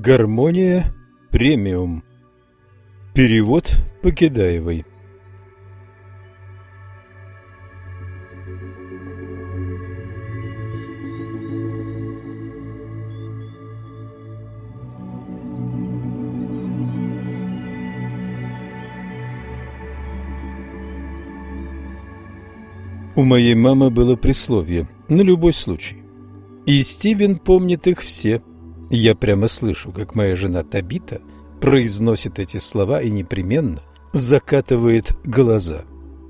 Гармония премиум. Перевод Покедаевой. У моей мамы было присловие на любой случай. И Стивен помнит их все. Я прямо слышу, как моя жена Табита произносит эти слова и непременно закатывает глаза.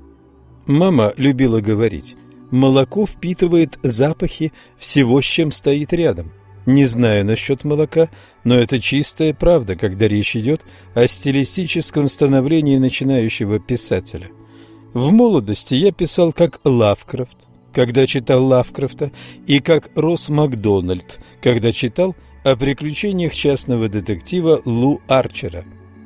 Мама любила говорить: молоко впитывает запахи всего, с чем стоит рядом. Не знаю насчет молока, но это чистая правда, когда речь идет о стилистическом становлении начинающего писателя. В молодости я писал как Лавкрафт, когда читал Лавкрафта, и как Росс Макдональд, когда читал о приключениях частного детектива Лу Арчера.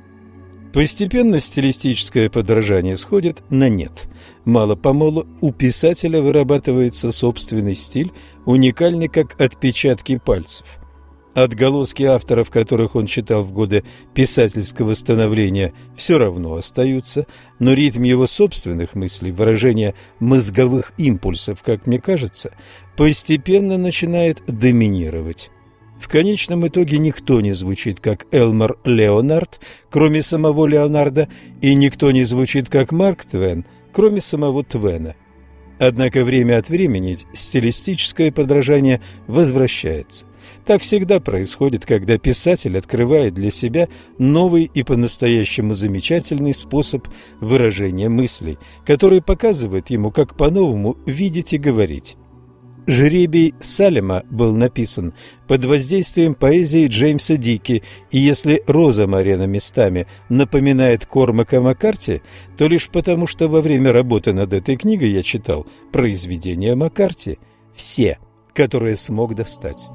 Постепенно стилистическое подражание сходит на нет. Мало-помалу у писателя вырабатывается собственный стиль, уникальный как отпечатки пальцев. Отголоски авторов, которых он читал в годы писательского становления, все равно остаются, но ритм его собственных мыслей, выражение мозговых импульсов, как мне кажется, постепенно начинает доминировать. В конечном итоге никто не звучит как Элмор Леонард, кроме самого Леонарда, и никто не звучит как Марк Твен, кроме самого Твена. Однако время от времени стилистическое подражание возвращается. Так всегда происходит, когда писатель открывает для себя новый и по-настоящему замечательный способ выражения мыслей, который показывает ему, как по-новому видеть и говорить. «Жребий Салема» был написан под воздействием поэзии Джеймса Дики, и если Роза Морено местами напоминает Кормака Маккарти, то лишь потому, что во время работы над этой книгой я читал произведения Маккарти, все, которые смог достать.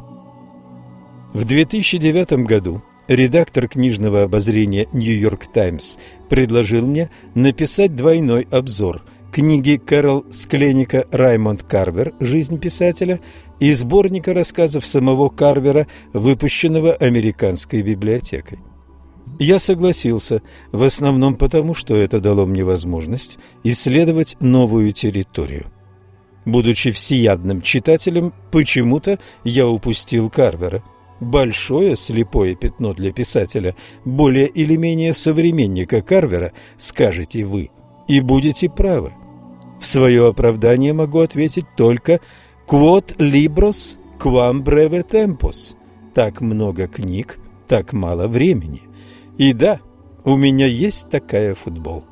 В 2009 году редактор книжного обозрения «Нью-Йорк Таймс» предложил мне написать двойной обзор книги Кэрол Скленика «Раймонд Карвер. Жизнь писателя» и сборника рассказов самого Карвера, выпущенного Американской библиотекой. Я согласился, в основном потому, что это дало мне возможность исследовать новую территорию. Будучи всеядным читателем, почему-то я упустил Карвера. Большое слепое пятно для писателя, более или менее современника Карвера, скажете вы, и будете правы. В свое оправдание могу ответить только «Quod libros, quam breve tempus». Так много книг, так мало времени. И да, у меня есть такая футболка.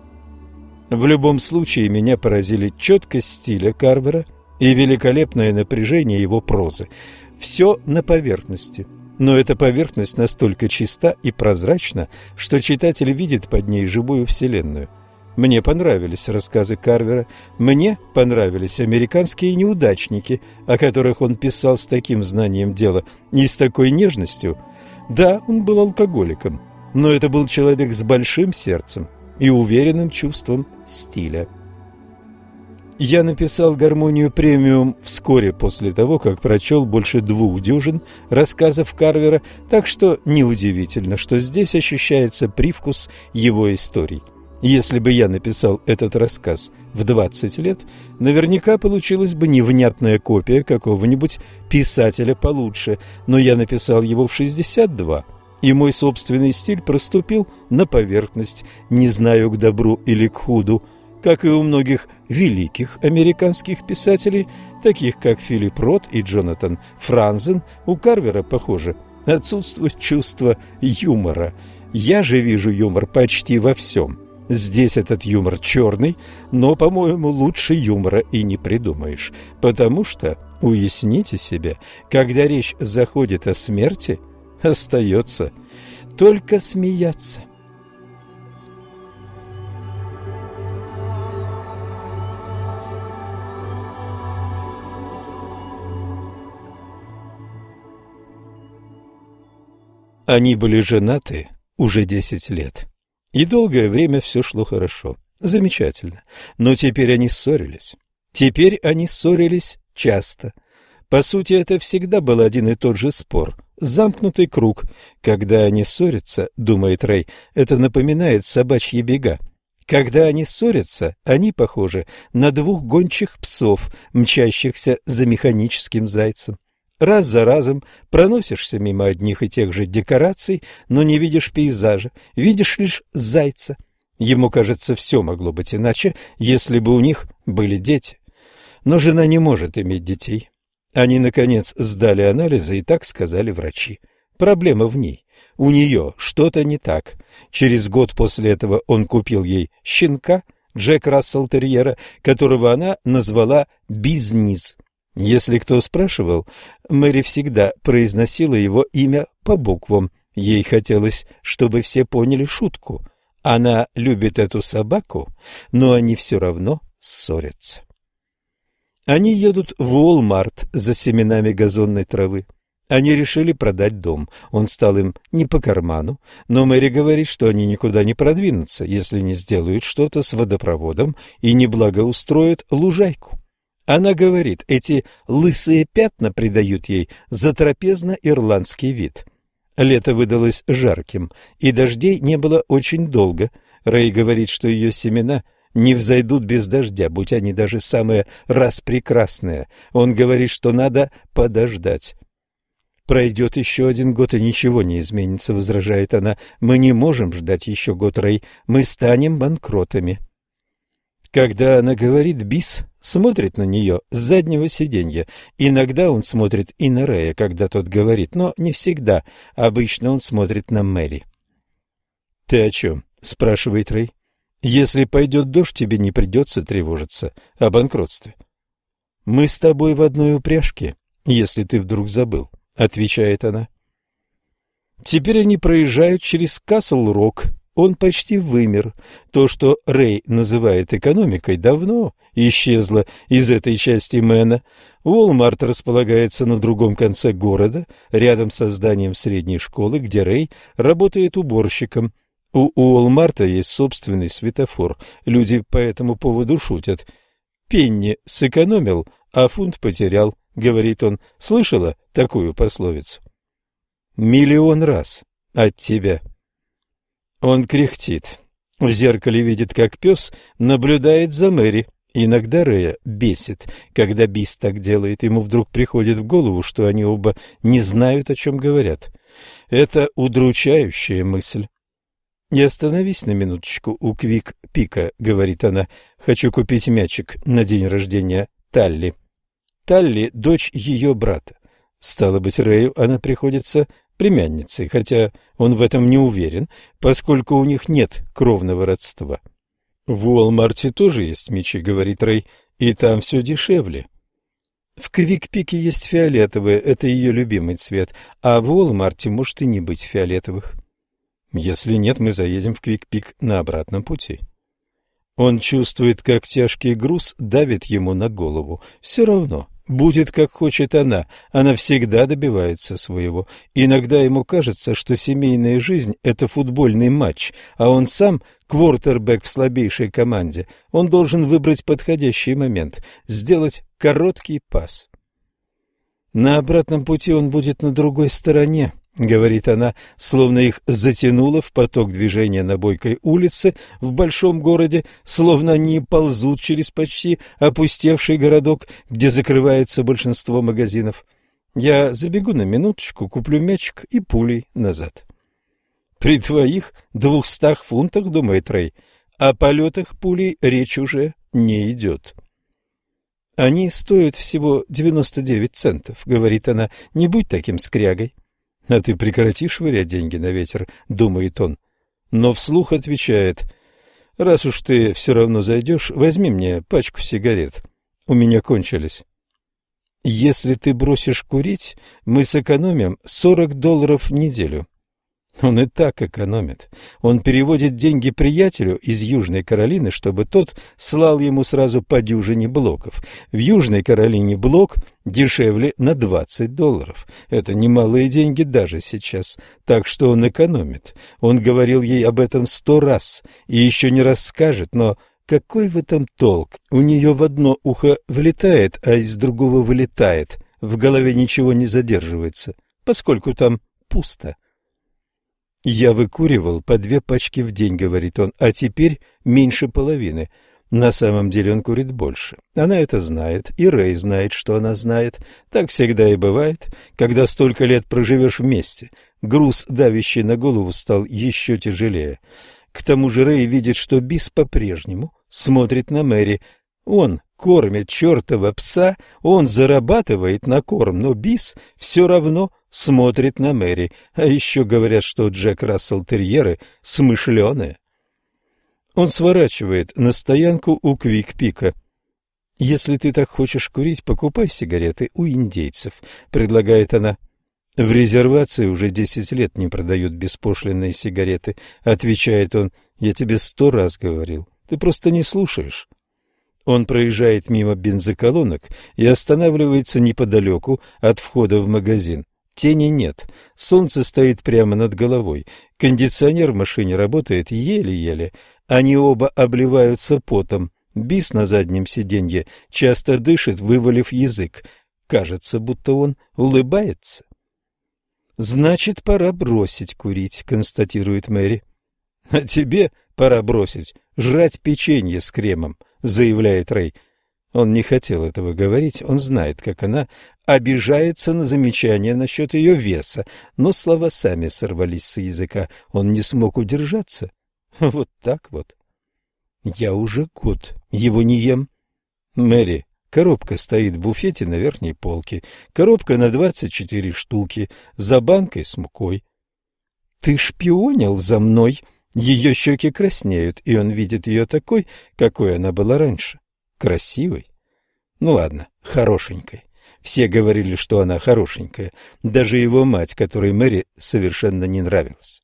В любом случае, меня поразили четкость стиля Карвера и великолепное напряжение его прозы. Все на поверхности, но эта поверхность настолько чиста и прозрачна, что читатель видит под ней живую вселенную. Мне понравились рассказы Карвера, мне понравились американские неудачники, о которых он писал с таким знанием дела и с такой нежностью. Да, он был алкоголиком, но это был человек с большим сердцем и уверенным чувством стиля. Я написал «Гармонию премиум» вскоре после того, как прочел больше 2 дюжин рассказов Карвера, так что неудивительно, что здесь ощущается привкус его историй. Если бы я написал этот рассказ в 20 лет, наверняка получилась бы невнятная копия какого-нибудь писателя получше, но я написал его в 62, и мой собственный стиль проступил на поверхность, не знаю, к добру или к худу. Как и у многих великих американских писателей, таких как Филипп Рот и Джонатан Франзен, у Карвера, похоже, отсутствует чувство юмора. Я же вижу юмор почти во всем. Здесь этот юмор черный, но, по-моему, лучше юмора и не придумаешь, потому что, уясните себе, когда речь заходит о смерти, остается только смеяться. Они были женаты уже 10 лет. И долгое время все шло хорошо, замечательно. Но теперь они ссорились. Теперь они ссорились часто. По сути, это всегда был один и тот же спор замкнутый круг. Когда они ссорятся, думает Рэй, это напоминает собачьи бега. Когда они ссорятся, они похожи на двух гончих псов, мчащихся за механическим зайцем. Раз за разом проносишься мимо одних и тех же декораций, но не видишь пейзажа, видишь лишь зайца. Ему кажется, все могло быть иначе, если бы у них были дети. Но жена не может иметь детей. Они, наконец, сдали анализы, и так сказали врачи. Проблема в ней. У нее что-то не так. Через год после этого он купил ей щенка, Джек Рассел-терьера, которого она назвала Бизнис. Если кто спрашивал, Мэри всегда произносила его имя по буквам. Ей хотелось, чтобы все поняли шутку. Она любит эту собаку, но они все равно ссорятся. Они едут в Уолмарт за семенами газонной травы. Они решили продать дом. Он стал им не по карману, но Мэри говорит, что они никуда не продвинутся, если не сделают что-то с водопроводом и не благоустроят лужайку. Она говорит, эти лысые пятна придают ей затрапезно-ирландский вид. Лето выдалось жарким, и дождей не было очень долго. Рэй говорит, что ее семена не взойдут без дождя, будь они даже самые распрекрасные. Он говорит, что надо подождать. «Пройдет еще 1 год, и ничего не изменится», — возражает она. «Мы не можем ждать еще год, Рэй. Мы станем банкротами». Когда она говорит, Бис смотрит на нее с заднего сиденья. Иногда он смотрит и на Рэя, когда тот говорит, но не всегда. Обычно он смотрит на Мэри. «Ты о чем?» — спрашивает Рэй. «Если пойдет дождь, тебе не придется тревожиться о банкротстве». «Мы с тобой в одной упряжке, если ты вдруг забыл», — отвечает она. Теперь они проезжают через Касл-Рок. Он почти вымер. То, что Рэй называет экономикой, давно исчезло из этой части Мэна. Уолмарт располагается на другом конце города, рядом со зданием средней школы, где Рэй работает уборщиком. У Уолмарта есть собственный светофор. Люди по этому поводу шутят. «Пенни сэкономил, а фунт потерял», — говорит он. «Слышала такую пословицу?» «1,000,000 раз от тебя». Он кряхтит. В зеркале видит, как пес наблюдает за Мэри. Иногда Рэя бесит, когда Бис так делает. Ему вдруг приходит в голову, что они оба не знают, о чем говорят. Это удручающая мысль. «Не остановись на минуточку у Квик-Пика», — говорит она. «Хочу купить мячик на день рождения Талли». Талли — дочь ее брата. Стало быть, Рэю она приходится племянницей, хотя он в этом не уверен, поскольку у них нет кровного родства. «В Уолмарте тоже есть мячи», — говорит Рэй, — «и там все дешевле». В Квик-Пике есть фиолетовые, это ее любимый цвет, а в Уолмарте может и не быть фиолетовых. Если нет, мы заедем в Квик-Пик на обратном пути. Он чувствует, как тяжкий груз давит ему на голову. Все равно, будет как хочет она всегда добивается своего. Иногда ему кажется, что семейная жизнь – это футбольный матч, а он сам квотербек в слабейшей команде. Он должен выбрать подходящий момент, сделать короткий пас. На обратном пути он будет на другой стороне, — говорит она, словно их затянуло в поток движения на бойкой улице в большом городе, словно они ползут через почти опустевший городок, где закрывается большинство магазинов. Я забегу на минуточку, куплю мячик и пулей назад. При твоих 200 фунтах, думает Рэй, о полетах пулей речь уже не идет. Они стоят всего 99 центов, говорит она, не будь таким скрягой. А ты прекрати швырять деньги на ветер, думает он. Но вслух отвечает: раз уж ты все равно зайдешь, возьми мне пачку сигарет. У меня кончились. Если ты бросишь курить, мы сэкономим $40 в неделю. Он и так экономит. Он переводит деньги приятелю из Южной Каролины, чтобы тот слал ему сразу по дюжине блоков. В Южной Каролине блок дешевле на $20. Это немалые деньги даже сейчас. Так что он экономит. Он говорил ей об этом 100 раз и еще не раз скажет, но какой в этом толк? У нее в одно ухо влетает, а из другого вылетает. В голове ничего не задерживается. поскольку там пусто. «Я выкуривал по 2 пачки в день», — говорит он, — «а теперь меньше половины». На самом деле он курит больше. Она это знает, и Рэй знает, что она знает. Так всегда и бывает, когда столько лет проживешь вместе. Груз, давящий на голову, стал еще тяжелее. К тому же Рэй видит, что Бис по-прежнему смотрит на Мэри. Он кормит чертова пса, он зарабатывает на корм, но Бис все равно смотрит на Мэри. А еще говорят, что Джек Рассел-терьеры смышленые. Он сворачивает на стоянку у Квик-Пика. «Если ты так хочешь курить, покупай сигареты у индейцев», — предлагает она. «В резервации уже 10 лет не продают беспошлинные сигареты», — отвечает он. «Я тебе 100 раз говорил, ты просто не слушаешь». Он проезжает мимо бензоколонок и останавливается неподалеку от входа в магазин. Тени нет, солнце стоит прямо над головой, кондиционер в машине работает еле-еле. Они оба обливаются потом. Бис на заднем сиденье часто дышит, вывалив язык. Кажется, будто он улыбается. «Значит, пора бросить курить», — констатирует Мэри. «А тебе пора бросить жрать печенье с кремом», — заявляет Рэй. Он не хотел этого говорить, он знает, как она обижается на замечание насчет ее веса, но слова сами сорвались с языка, он не смог удержаться. Вот так вот. «Я уже год его не ем». «Мэри, коробка стоит в буфете на верхней полке. Коробка на 24 штуки, за банкой с мукой». «Ты шпионил за мной?» Ее щеки краснеют, и он видит ее такой, какой она была раньше. Красивой. Ну ладно, хорошенькой. Все говорили, что она хорошенькая. Даже его мать, которой Мэри совершенно не нравилась.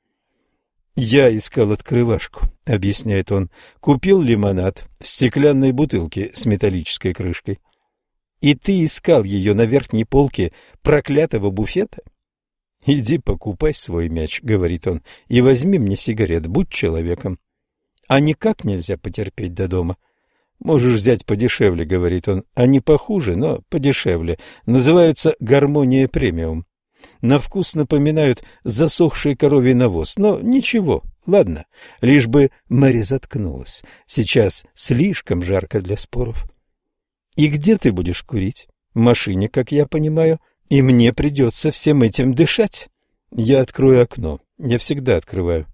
«Я искал открывашку», — объясняет он. «Купил лимонад в стеклянной бутылке с металлической крышкой». «И ты искал ее на верхней полке проклятого буфета?» «Иди покупай свой мяч», — говорит он, — «и возьми мне сигарет, будь человеком». «А никак нельзя потерпеть до дома?» «Можешь взять подешевле», — говорит он. «Они похуже, но подешевле. Называются «Гармония премиум». На вкус напоминают засохший коровий навоз, но ничего, ладно, лишь бы Мэри заткнулась. Сейчас слишком жарко для споров. «И где ты будешь курить?» «В машине, как я понимаю, и мне придется всем этим дышать». «Я открою окно, я всегда открываю».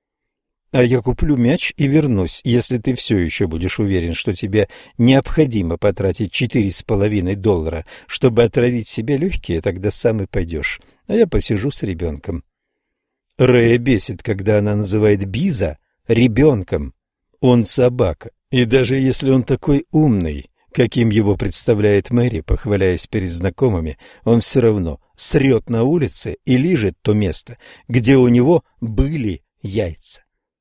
«А я куплю мяч и вернусь, если ты все еще будешь уверен, что тебе необходимо потратить $4,5, чтобы отравить себе легкие, тогда сам и пойдешь, а я посижу с ребенком». Рэя бесит, когда она называет Биза ребенком. Он собака, и даже если он такой умный, каким его представляет Мэри, похваляясь перед знакомыми, он все равно срет на улице и лижет то место, где у него были яйца.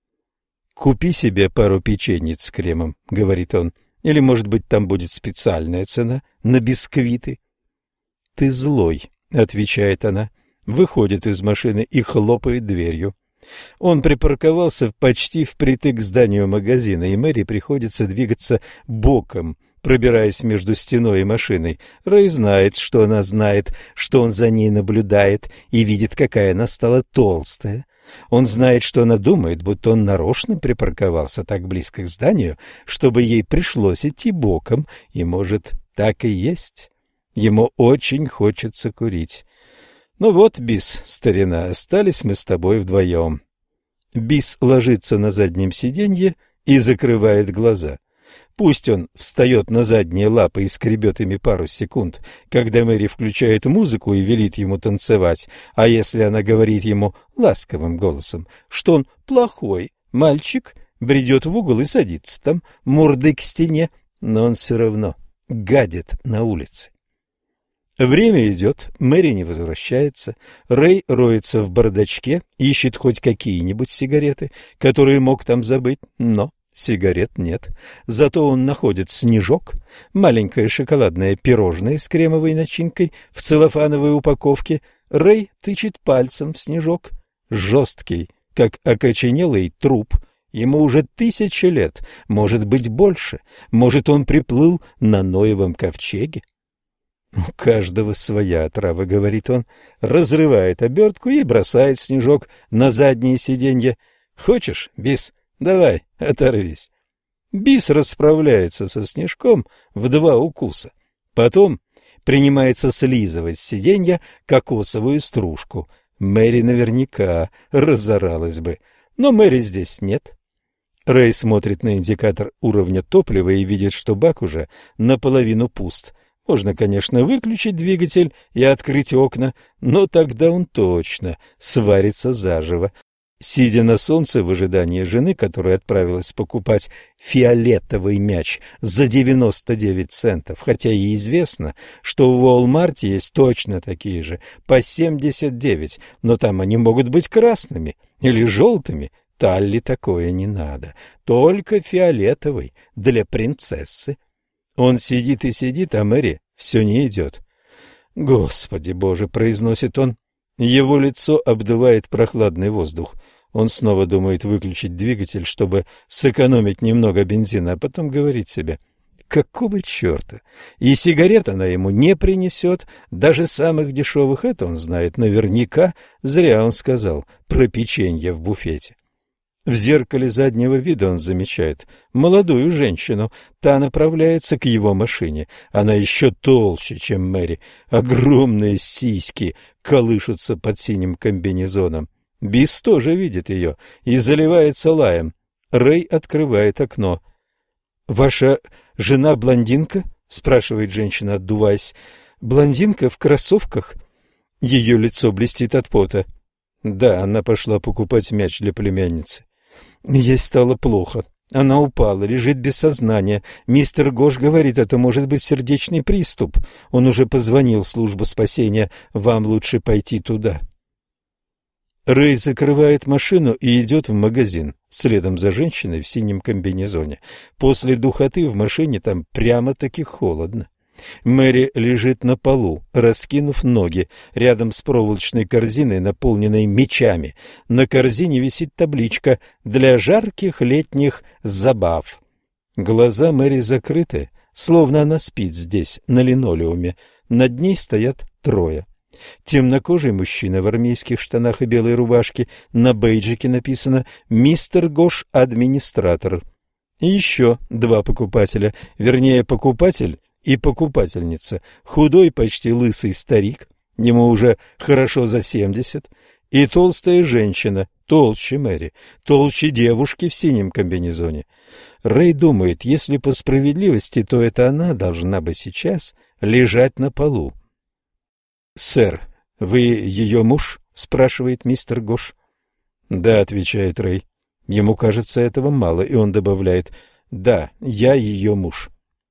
«Купи себе пару печеньец с кремом», — говорит он, — «или, может быть, там будет специальная цена на бисквиты». «Ты злой», — отвечает она, выходит из машины и хлопает дверью. Он припарковался почти впритык к зданию магазина, и Мэри приходится двигаться боком, пробираясь между стеной и машиной. Рэй знает, что она знает, что он за ней наблюдает и видит, какая она стала толстая. Он знает, что она думает, будто он нарочно припарковался так близко к зданию, чтобы ей пришлось идти боком, и, может, так и есть. Ему очень хочется курить. «Ну вот, Бис, старина, остались мы с тобой вдвоем». Бис ложится на заднем сиденье и закрывает глаза. Пусть он встает на задние лапы и скребет ими пару секунд, когда Мэри включает музыку и велит ему танцевать, а если она говорит ему ласковым голосом, что он плохой мальчик, бредет в угол и садится там, мордой к стене, но он все равно гадит на улице. Время идет, Мэри не возвращается, Рэй роется в бардачке, ищет хоть какие-нибудь сигареты, которые мог там забыть, но сигарет нет. Зато он находит снежок, маленькое шоколадное пирожное с кремовой начинкой в целлофановой упаковке. Рэй тычет пальцем в снежок, жесткий, как окоченелый труп. Ему уже 1000 лет, может быть больше, может он приплыл на Ноевом ковчеге. «У каждого своя отрава», — говорит он, разрывает обертку и бросает снежок на заднее сиденье. «Хочешь, Бис? Давай, оторвись». Бис расправляется со снежком в 2 укуса. Потом принимается слизывать с сиденья кокосовую стружку. Мэри наверняка разоралась бы, но Мэри здесь нет. Рэй смотрит на индикатор уровня топлива и видит, что бак уже наполовину пуст. Можно, конечно, выключить двигатель и открыть окна, но тогда он точно сварится заживо. Сидя на солнце в ожидании жены, которая отправилась покупать фиолетовый мяч за 99 центов, хотя и известно, что в Уолмарте есть точно такие же по 79, но там они могут быть красными или желтыми. Талли такое не надо, только фиолетовый для принцессы. Он сидит и сидит, а Мэри все не идет. «Господи Боже!» — произносит он. Его лицо обдувает прохладный воздух. Он снова думает выключить двигатель, чтобы сэкономить немного бензина, а потом говорит себе: какого черта? И сигарет она ему не принесет, даже самых дешевых, это он знает наверняка. Зря он сказал про печенье в буфете. В зеркале заднего вида он замечает молодую женщину. Та направляется к его машине. Она еще толще, чем Мэри. Огромные сиськи колышутся под синим комбинезоном. Бис тоже видит ее и заливается лаем. Рэй открывает окно. «Ваша жена блондинка?» — спрашивает женщина, отдуваясь. «Блондинка в кроссовках?» Ее лицо блестит от пота. Да, она пошла покупать мяч для племянницы. Ей стало плохо. Она упала, лежит без сознания. Мистер Гош говорит, это может быть сердечный приступ. Он уже позвонил в службу спасения. Вам лучше пойти туда. Рэй закрывает машину и идет в магазин, следом за женщиной в синем комбинезоне. После духоты в машине там прямо-таки холодно. Мэри лежит на полу, раскинув ноги, рядом с проволочной корзиной, наполненной мячами. На корзине висит табличка «Для жарких летних забав». Глаза Мэри закрыты, словно она спит здесь, на линолеуме. Над ней стоят 3. Темнокожий мужчина в армейских штанах и белой рубашке, на бейджике написано «Мистер Гош, администратор». И еще 2 покупателя, вернее, покупатель и покупательница, худой, почти лысый старик, ему уже хорошо за 70, и толстая женщина, толще Мэри, толще девушки в синем комбинезоне. Рэй думает, если по справедливости, то это она должна бы сейчас лежать на полу. «Сэр, вы ее муж?» — спрашивает мистер Гош. «Да», — отвечает Рэй. Ему кажется, этого мало, и он добавляет: «Да, я ее муж».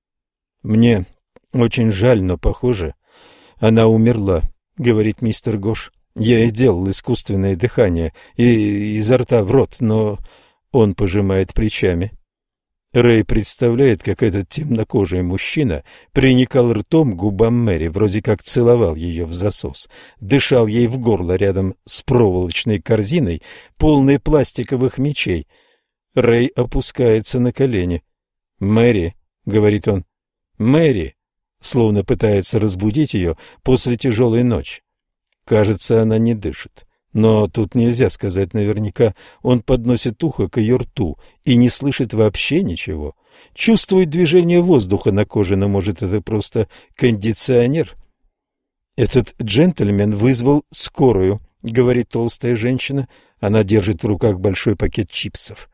«Мне очень жаль, но, похоже, она умерла», — говорит мистер Гош. «Я ей делал искусственное дыхание и изо рта в рот, но...» Он пожимает плечами. Рэй представляет, как этот темнокожий мужчина приникал ртом к губам Мэри, вроде как целовал ее в засос, дышал ей в горло рядом с проволочной корзиной, полной пластиковых мячей. Рэй опускается на колени. «Мэри», — говорит он, — «Мэри», словно пытается разбудить ее после тяжелой ночи. Кажется, она не дышит. Но тут нельзя сказать наверняка. Он подносит ухо к ее рту и не слышит вообще ничего. Чувствует движение воздуха на коже, но, может, это просто кондиционер. «Этот джентльмен вызвал скорую», — говорит толстая женщина. Она держит в руках большой пакет чипсов.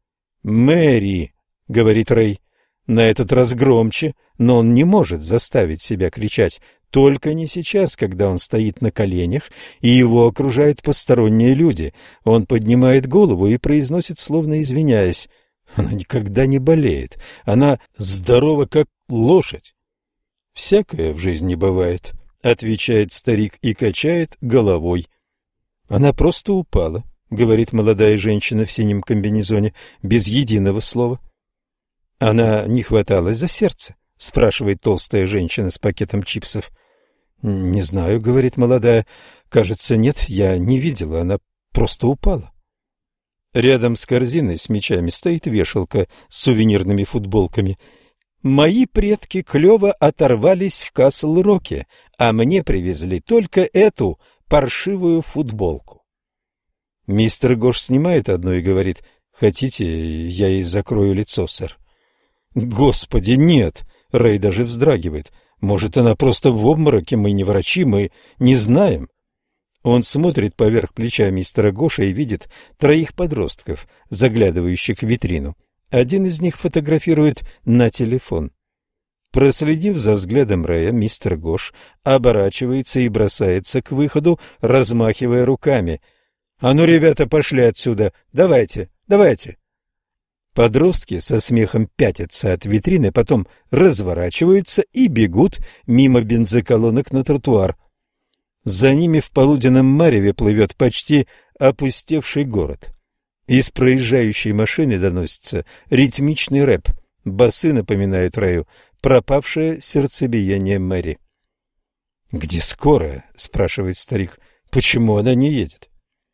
«Мэри», — говорит Рэй, на этот раз громче, но он не может заставить себя кричать. Только не сейчас, когда он стоит на коленях, и его окружают посторонние люди. Он поднимает голову и произносит, словно извиняясь: «Она никогда не болеет. Она здорова, как лошадь». «Всякое в жизни бывает», — отвечает старик и качает головой. «Она просто упала», — говорит молодая женщина в синем комбинезоне, без единого слова. «Она не хваталась за сердце?» — спрашивает толстая женщина с пакетом чипсов. «Не знаю», — говорит молодая. «Кажется, нет, я не видела, она просто упала». Рядом с корзиной с мячами стоит вешалка с сувенирными футболками. Мои предки клёво оторвались в Касл-Роке, а мне привезли только эту паршивую футболку. Мистер Гош снимает одну и говорит: «Хотите, я ей закрою лицо, сэр?» «Господи, нет!» Рэй даже вздрагивает. «Может, она просто в обмороке, мы не врачи, мы не знаем». Он смотрит поверх плеча мистера Гоша и видит 3 подростков, заглядывающих в витрину. Один из них фотографирует на телефон. Проследив за взглядом Рэя, мистер Гош оборачивается и бросается к выходу, размахивая руками. «А ну, ребята, пошли отсюда! Давайте, давайте!» Подростки со смехом пятятся от витрины, потом разворачиваются и бегут мимо бензоколонок на тротуар. За ними в полуденном мареве плывет почти опустевший город. Из проезжающей машины доносится ритмичный рэп. Басы напоминают Рэю пропавшее сердцебиение Мэри. «Где скорая?» — спрашивает старик. «Почему она не едет?»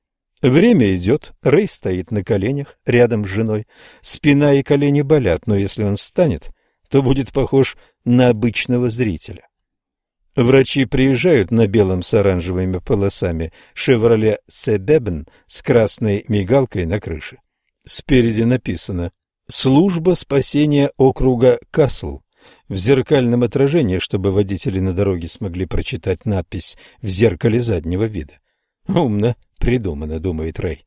Время идет, Рэй стоит на коленях рядом с женой. Спина и колени болят, но если он встанет, то будет похож на обычного зрителя. Врачи приезжают на белом с оранжевыми полосами «Шевроле Себебн» с красной мигалкой на крыше. Спереди написано «Служба спасения округа Касл». В зеркальном отражении, чтобы водители на дороге смогли прочитать надпись в зеркале заднего вида. Умно придумано, думает Рэй.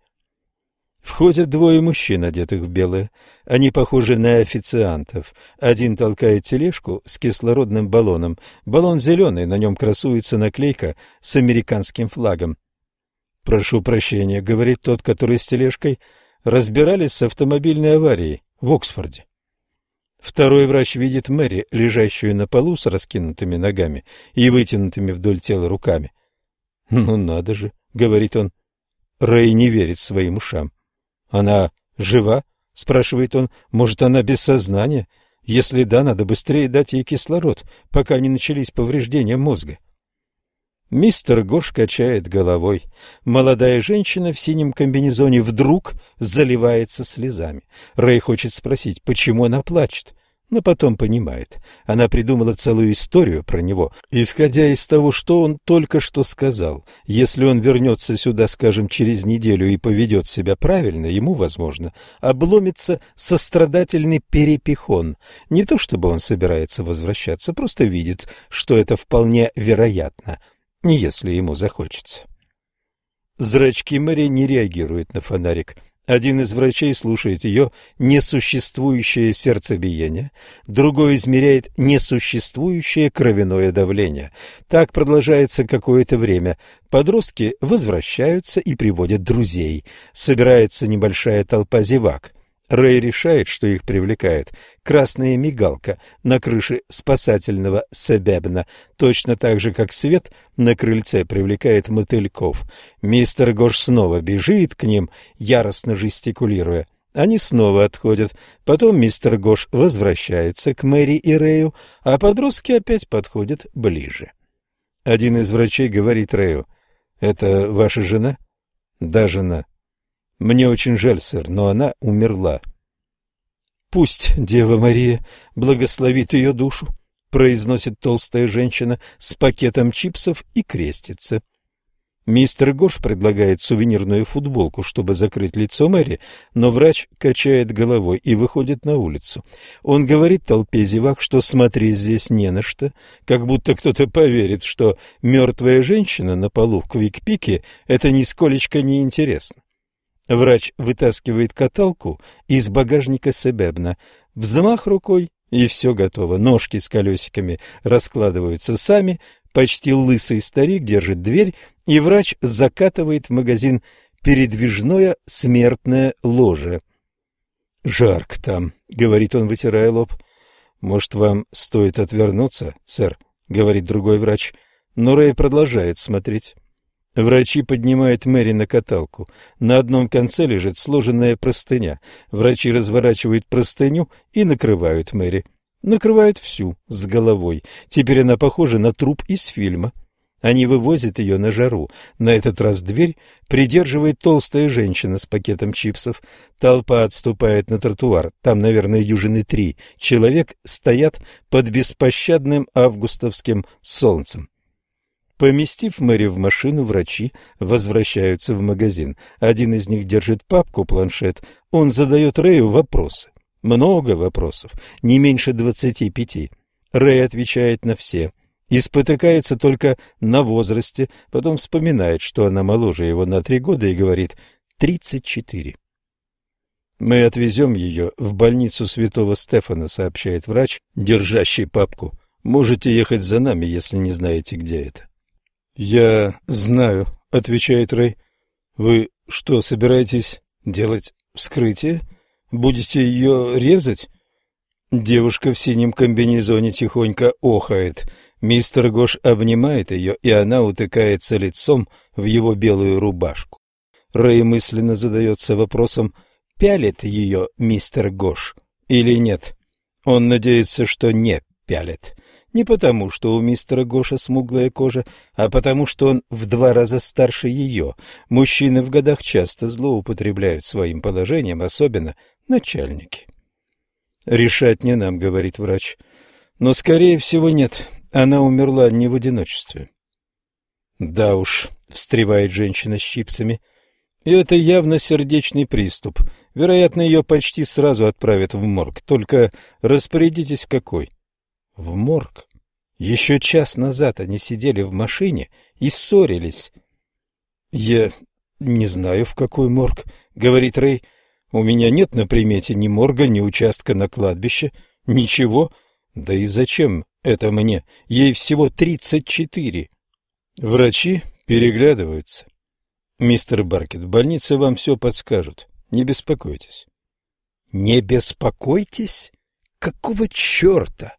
Входят 2 мужчин, одетых в белое. Они похожи на официантов. Один толкает тележку с кислородным баллоном. Баллон зеленый, на нем красуется наклейка с американским флагом. «Прошу прощения», — говорит тот, который с тележкой. «Разбирались с автомобильной аварией в Оксфорде». Второй врач видит Мэри, лежащую на полу с раскинутыми ногами и вытянутыми вдоль тела руками. «Ну надо же», — говорит он. Рэй не верит своим ушам. «Она жива?» — спрашивает он. «Может, она без сознания? Если да, надо быстрее дать ей кислород, пока не начались повреждения мозга». Мистер Гош качает головой. Молодая женщина в синем комбинезоне вдруг заливается слезами. Рэй хочет спросить, почему она плачет, но потом понимает. Она придумала целую историю про него, исходя из того, что он только что сказал. Если он вернется сюда, скажем, через неделю и поведет себя правильно, ему, возможно, обломится сострадательный перепихон. Не то чтобы он собирается возвращаться, просто видит, что это вполне вероятно, если ему захочется. Зрачки Мэри не реагируют на фонарик. Один из врачей слушает ее несуществующее сердцебиение, другой измеряет несуществующее кровяное давление. Так продолжается какое-то время. Подростки возвращаются и приводят друзей. Собирается небольшая толпа зевак. Рэй решает, что их привлекает красная мигалка на крыше спасательного Себебна, точно так же, как свет на крыльце привлекает мотыльков. Мистер Гош снова бежит к ним, яростно жестикулируя. Они снова отходят. Потом мистер Гош возвращается к Мэри и Рэю, а подростки опять подходят ближе. Один из врачей говорит Рэю: «Это ваша жена?» «Да, жена». «Мне очень жаль, сэр, но она умерла». «Пусть Дева Мария благословит ее душу», — произносит толстая женщина с пакетом чипсов и крестится. Мистер Гош предлагает сувенирную футболку, чтобы закрыть лицо Мэри, но врач качает головой и выходит на улицу. Он говорит толпе зевак, что смотреть здесь не на что, как будто кто-то поверит, что мертвая женщина на полу в Квик-Пике — это нисколечко не интересно. Врач вытаскивает каталку из багажника Себебна. Взмах рукой, и все готово. Ножки с колесиками раскладываются сами, почти лысый старик держит дверь, и врач закатывает в магазин передвижное смертное ложе. «Жарко там», — говорит он, вытирая лоб. «Может, вам стоит отвернуться, сэр?» — говорит другой врач. Но Рэй продолжает смотреть. Врачи поднимают Мэри на каталку. На одном конце лежит сложенная простыня. Врачи разворачивают простыню и накрывают Мэри. Накрывают всю, с головой. Теперь она похожа на труп из фильма. Они вывозят ее на жару. На этот раз дверь придерживает толстая женщина с пакетом чипсов. Толпа отступает на тротуар. Там, наверное, дюжины 3 человек стоят под беспощадным августовским солнцем. Поместив Мэри в машину, врачи возвращаются в магазин. Один из них держит папку-планшет. Он задает Рэю вопросы. Много вопросов, не меньше 25. Рэй отвечает на все. И спотыкается только на возрасте, потом вспоминает, что она моложе его на 3 года и говорит 34. «Мы отвезем ее в больницу Святого Стефана», — сообщает врач, держащий папку. «Можете ехать за нами, если не знаете, где это». «Я знаю», — отвечает Рэй. «Вы что, собираетесь делать вскрытие? Будете ее резать?» Девушка в синем комбинезоне тихонько охает. Мистер Гош обнимает ее, и она утыкается лицом в его белую рубашку. Рэй мысленно задается вопросом, пялит ее мистер Гош или нет. Он надеется, что не пялит. Не потому, что у мистера Гоша смуглая кожа, а потому, что он в 2 раза старше ее. Мужчины в годах часто злоупотребляют своим положением, особенно начальники. «Решать не нам», — говорит врач. «Но, скорее всего, нет. Она умерла не в одиночестве». «Да уж», — встревает женщина с чипсами. «И это явно сердечный приступ. Вероятно, ее почти сразу отправят в морг. Только распорядитесь, в какой». «В морг? Еще час назад они сидели в машине и ссорились». «Я не знаю, в какой морг», — говорит Рэй. «У меня нет на примете ни морга, ни участка на кладбище. Ничего. Да и зачем это мне? Ей всего 34. Врачи переглядываются. «Мистер Баркет, в больнице вам все подскажут. Не беспокойтесь». «Не беспокойтесь? Какого черта?»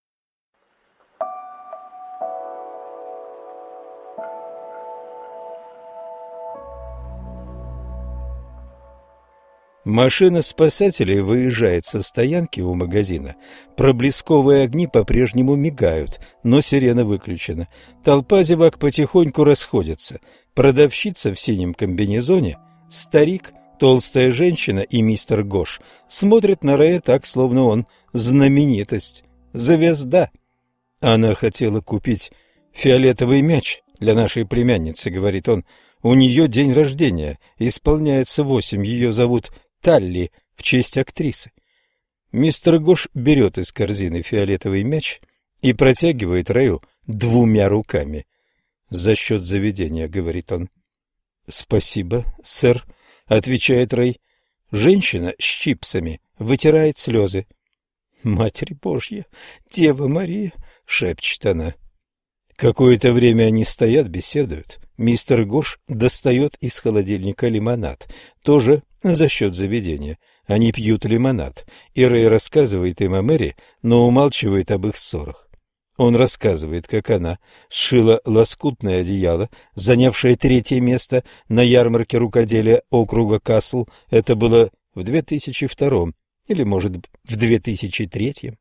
Машина спасателей выезжает со стоянки у магазина. Проблесковые огни по-прежнему мигают, но сирена выключена. Толпа зевак потихоньку расходится. Продавщица в синем комбинезоне, старик, толстая женщина и мистер Гош смотрят на Рэя так, словно он знаменитость, звезда. «Она хотела купить фиолетовый мяч для нашей племянницы», — говорит он. «У нее день рождения, исполняется 8, ее зовут Талли в честь актрисы». Мистер Гош берет из корзины фиолетовый мяч и протягивает Рэю 2 руками. «За счет заведения», — говорит он. «Спасибо, сэр», — отвечает Рэй. Женщина с чипсами вытирает слезы. «Матерь Божья, Дева Мария», — шепчет она. Какое-то время они стоят, беседуют. Мистер Гош достает из холодильника лимонад, тоже за счет заведения. Они пьют лимонад, и Рэй рассказывает им о Мэри, но умалчивает об их ссорах. Он рассказывает, как она сшила лоскутное одеяло, занявшее 3-е место на ярмарке рукоделия округа Касл. Это было в 2002 или, может, в 2003.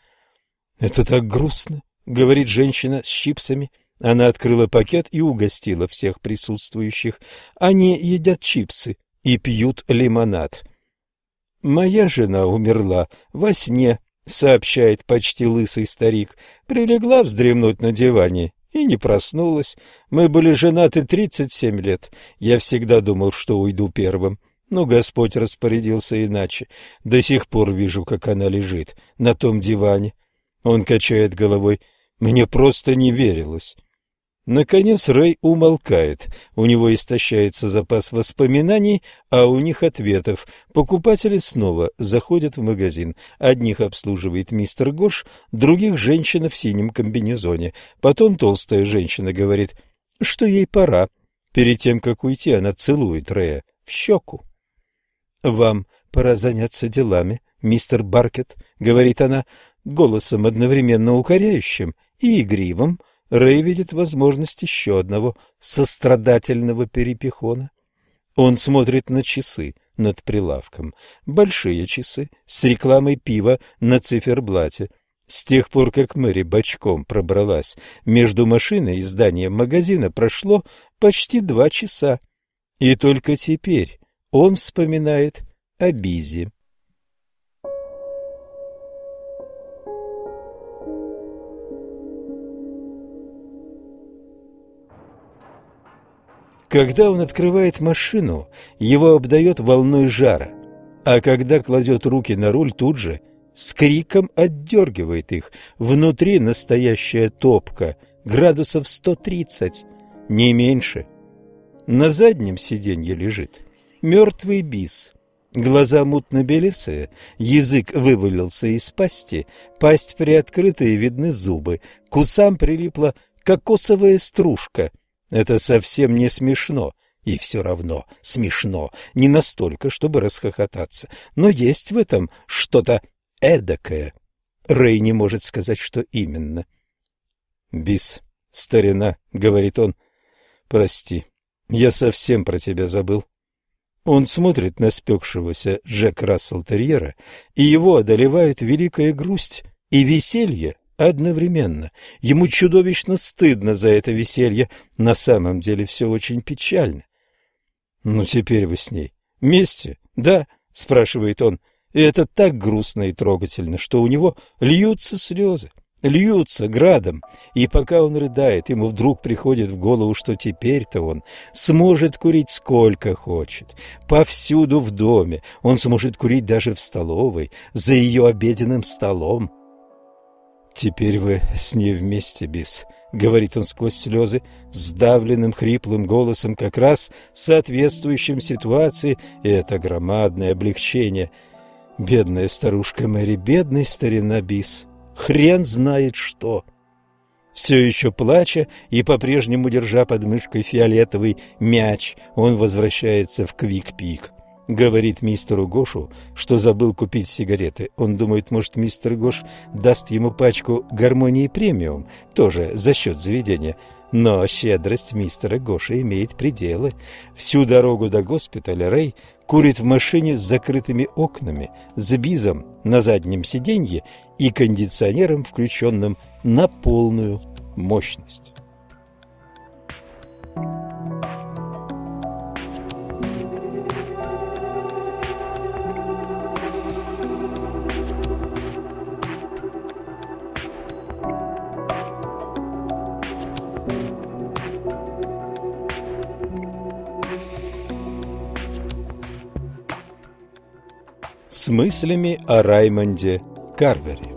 «Это так грустно», — говорит женщина с чипсами. Она открыла пакет и угостила всех присутствующих. Они едят чипсы и пьют лимонад. «Моя жена умерла во сне», — сообщает почти лысый старик. «Прилегла вздремнуть на диване и не проснулась. Мы были женаты 37 лет. Я всегда думал, что уйду первым. Но Господь распорядился иначе. До сих пор вижу, как она лежит на том диване». Он качает головой. «Мне просто не верилось». Наконец Рэй умолкает. У него истощается запас воспоминаний, а у них ответов. Покупатели снова заходят в магазин. Одних обслуживает мистер Гош, других — женщина в синем комбинезоне. Потом толстая женщина говорит, что ей пора. Перед тем, как уйти, она целует Рэя в щеку. «Вам пора заняться делами, мистер Баркет», — говорит она, голосом одновременно укоряющим и игривым. Рэй видит возможность еще одного сострадательного перепихона. Он смотрит на часы над прилавком. Большие часы с рекламой пива на циферблате. С тех пор, как Мэри бочком пробралась между машиной и зданием магазина, прошло почти 2 часа. И только теперь он вспоминает о Бизи. Когда он открывает машину, его обдает волной жара, а когда кладет руки на руль, тут же с криком отдергивает их. Внутри настоящая топка, градусов 130, не меньше. На заднем сиденье лежит мертвый бис. Глаза мутно-белесые, язык вывалился из пасти, пасть приоткрыта и видны зубы, к усам прилипла кокосовая стружка. Это совсем не смешно, и все равно смешно, не настолько, чтобы расхохотаться, но есть в этом что-то эдакое. Рэй не может сказать, что именно. «Бис, старина», — говорит он, — «прости, я совсем про тебя забыл». Он смотрит на спекшегося Джек Рассел-терьера, и его одолевает великая грусть и веселье одновременно. Ему чудовищно стыдно за это веселье, на самом деле все очень печально. «Ну, теперь вы с ней вместе, да?» — спрашивает он. И это так грустно и трогательно, что у него льются слезы, льются градом. И пока он рыдает, ему вдруг приходит в голову, что теперь-то он сможет курить сколько хочет, повсюду в доме. Он сможет курить даже в столовой, за ее обеденным столом. «Теперь вы с ней вместе, Бис», — говорит он сквозь слезы, сдавленным хриплым голосом, как раз соответствующим ситуации, и это громадное облегчение. Бедная старушка Мэри, бедный старина Бис, хрен знает что. Все еще плача и по-прежнему держа под мышкой фиолетовый мяч, он возвращается в Квик-Пик. Говорит мистеру Гошу, что забыл купить сигареты. Он думает, может, мистер Гош даст ему пачку «Гармонии премиум», тоже за счет заведения. Но щедрость мистера Гоша имеет пределы. Всю дорогу до госпиталя Рэй курит в машине с закрытыми окнами, с Бизом на заднем сиденье и кондиционером, включенным на полную мощность. С мыслями о Раймонде Карвере.